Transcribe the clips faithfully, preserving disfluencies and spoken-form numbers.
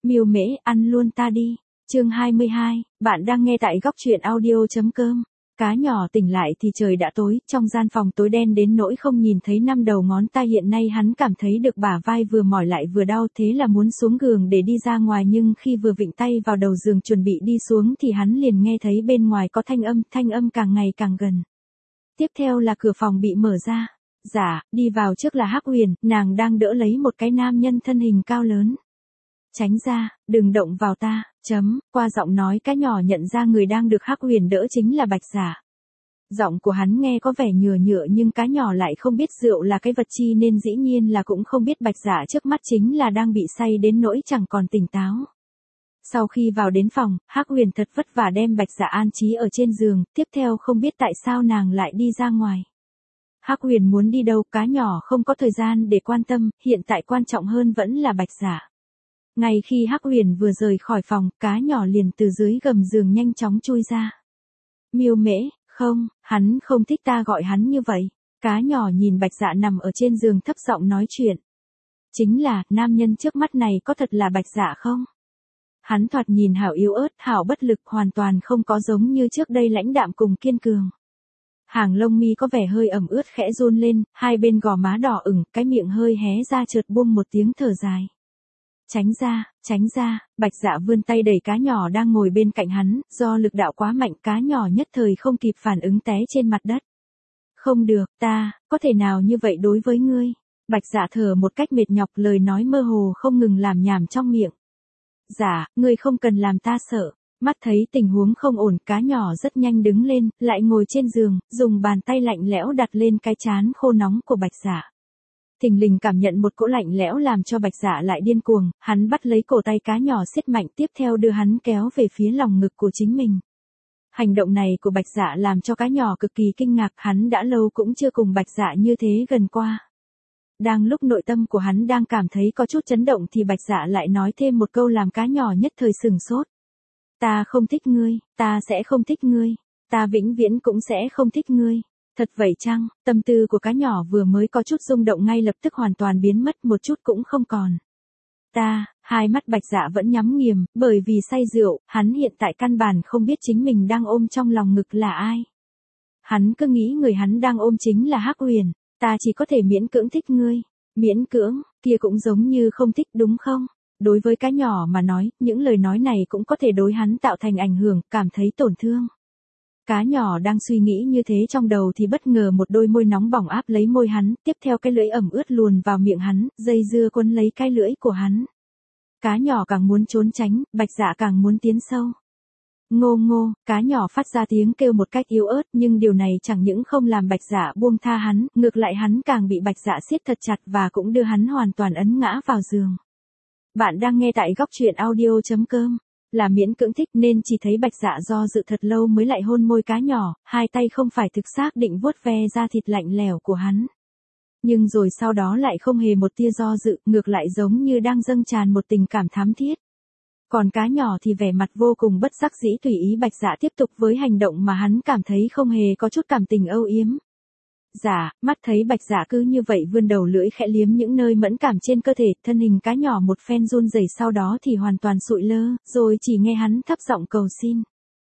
Miêu Mễ, ăn luôn ta đi. Chương hai mươi hai, bạn đang nghe tại góc truyện audio.com. Cá nhỏ tỉnh lại thì trời đã tối, trong gian phòng tối đen đến nỗi không nhìn thấy năm đầu ngón tay. Hiện nay hắn cảm thấy được bả vai vừa mỏi lại vừa đau, thế là muốn xuống giường để đi ra ngoài, nhưng khi vừa vịn tay vào đầu giường chuẩn bị đi xuống thì hắn liền nghe thấy bên ngoài có thanh âm, thanh âm càng ngày càng gần. Tiếp theo là cửa phòng bị mở ra. Dạ, đi vào trước là Hắc Huyền, nàng đang đỡ lấy một cái nam nhân thân hình cao lớn. Tránh ra, đừng động vào ta, chấm, qua giọng nói cá nhỏ nhận ra người đang được Hắc Huyền đỡ chính là Bạch Dạ. Giọng của hắn nghe có vẻ nhựa nhựa nhưng cá nhỏ lại không biết rượu là cái vật chi nên dĩ nhiên là cũng không biết Bạch Dạ trước mắt chính là đang bị say đến nỗi chẳng còn tỉnh táo. Sau khi vào đến phòng, Hắc Huyền thật vất vả đem Bạch Dạ an trí ở trên giường, tiếp theo không biết tại sao nàng lại đi ra ngoài. Hắc Huyền muốn đi đâu, cá nhỏ không có thời gian để quan tâm, hiện tại quan trọng hơn vẫn là Bạch Dạ. Ngay khi Hắc Huyền vừa rời khỏi phòng, cá nhỏ liền từ dưới gầm giường nhanh chóng chui ra. Miêu Mễ, không, hắn không thích ta gọi hắn như vậy. Cá nhỏ nhìn Bạch Dạ nằm ở trên giường thấp giọng nói chuyện. Chính là, nam nhân trước mắt này có thật là Bạch Dạ không? Hắn thoạt nhìn hảo yếu ớt, hảo bất lực, hoàn toàn không có giống như trước đây lãnh đạm cùng kiên cường. Hàng lông mi có vẻ hơi ẩm ướt khẽ run lên, hai bên gò má đỏ ửng, cái miệng hơi hé ra chợt buông một tiếng thở dài. Tránh ra, tránh ra, Bạch Dạ vươn tay đẩy cá nhỏ đang ngồi bên cạnh hắn, do lực đạo quá mạnh cá nhỏ nhất thời không kịp phản ứng té trên mặt đất. Không được, ta, có thể nào như vậy đối với ngươi? Bạch Dạ thở một cách mệt nhọc, lời nói mơ hồ không ngừng làm nhảm trong miệng. Dạ, ngươi không cần làm ta sợ. Mắt thấy tình huống không ổn, cá nhỏ rất nhanh đứng lên, lại ngồi trên giường, dùng bàn tay lạnh lẽo đặt lên cái trán khô nóng của Bạch Dạ. Thình lình cảm nhận một cỗ lạnh lẽo làm cho Bạch Dạ lại điên cuồng, hắn bắt lấy cổ tay cá nhỏ siết mạnh, tiếp theo đưa hắn kéo về phía lòng ngực của chính mình. Hành động này của Bạch Dạ làm cho cá nhỏ cực kỳ kinh ngạc, hắn đã lâu cũng chưa cùng Bạch Dạ như thế gần qua. Đang lúc nội tâm của hắn đang cảm thấy có chút chấn động thì Bạch Dạ lại nói thêm một câu làm cá nhỏ nhất thời sừng sốt. Ta không thích ngươi, ta sẽ không thích ngươi, ta vĩnh viễn cũng sẽ không thích ngươi. Thật vậy chăng? Tâm tư của cá nhỏ vừa mới có chút rung động ngay lập tức hoàn toàn biến mất, một chút cũng không còn. Ta, hai mắt Bạch Dạ vẫn nhắm nghiền, bởi vì say rượu, hắn hiện tại căn bản không biết chính mình đang ôm trong lòng ngực là ai. Hắn cứ nghĩ người hắn đang ôm chính là Hắc Huyền, ta chỉ có thể miễn cưỡng thích ngươi, miễn cưỡng, kia cũng giống như không thích đúng không? Đối với cá nhỏ mà nói, những lời nói này cũng có thể đối hắn tạo thành ảnh hưởng, cảm thấy tổn thương. Cá nhỏ đang suy nghĩ như thế trong đầu thì bất ngờ một đôi môi nóng bỏng áp lấy môi hắn, tiếp theo cái lưỡi ẩm ướt luồn vào miệng hắn, dây dưa quấn lấy cái lưỡi của hắn. Cá nhỏ càng muốn trốn tránh, Bạch Dạ càng muốn tiến sâu. Ngô ngô, cá nhỏ phát ra tiếng kêu một cách yếu ớt, nhưng điều này chẳng những không làm Bạch Dạ buông tha hắn, ngược lại hắn càng bị Bạch Dạ siết thật chặt và cũng đưa hắn hoàn toàn ấn ngã vào giường. Bạn đang nghe tại góc truyện audio.com. Là miễn cưỡng thích nên chỉ thấy Bạch Dạ do dự thật lâu mới lại hôn môi cá nhỏ, hai tay không phải thực xác định vuốt ve da thịt lạnh lẽo của hắn. Nhưng rồi sau đó lại không hề một tia do dự, ngược lại giống như đang dâng tràn một tình cảm thắm thiết. Còn cá nhỏ thì vẻ mặt vô cùng bất đắc dĩ tùy ý Bạch Dạ tiếp tục với hành động mà hắn cảm thấy không hề có chút cảm tình âu yếm. Dạ, mắt thấy Bạch Dạ cứ như vậy vươn đầu lưỡi khẽ liếm những nơi mẫn cảm trên cơ thể, thân hình cá nhỏ một phen run rẩy sau đó thì hoàn toàn sụi lơ, rồi chỉ nghe hắn thấp giọng cầu xin.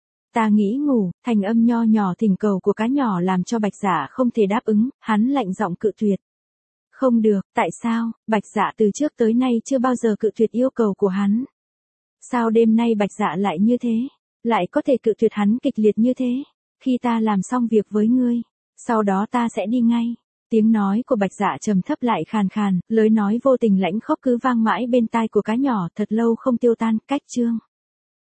Ta nghĩ ngủ, thành âm nho nhỏ thỉnh cầu của cá nhỏ làm cho Bạch Dạ không thể đáp ứng, hắn lạnh giọng cự tuyệt. Không được, tại sao? Bạch Dạ từ trước tới nay chưa bao giờ cự tuyệt yêu cầu của hắn. Sao đêm nay Bạch Dạ lại như thế? Lại có thể cự tuyệt hắn kịch liệt như thế? Khi ta làm xong việc với ngươi, sau đó ta sẽ đi ngay. Tiếng nói của Bạch Dạ trầm thấp lại khàn khàn, lời nói vô tình lãnh khốc cứ vang mãi bên tai của cá nhỏ thật lâu không tiêu tan. Cách chương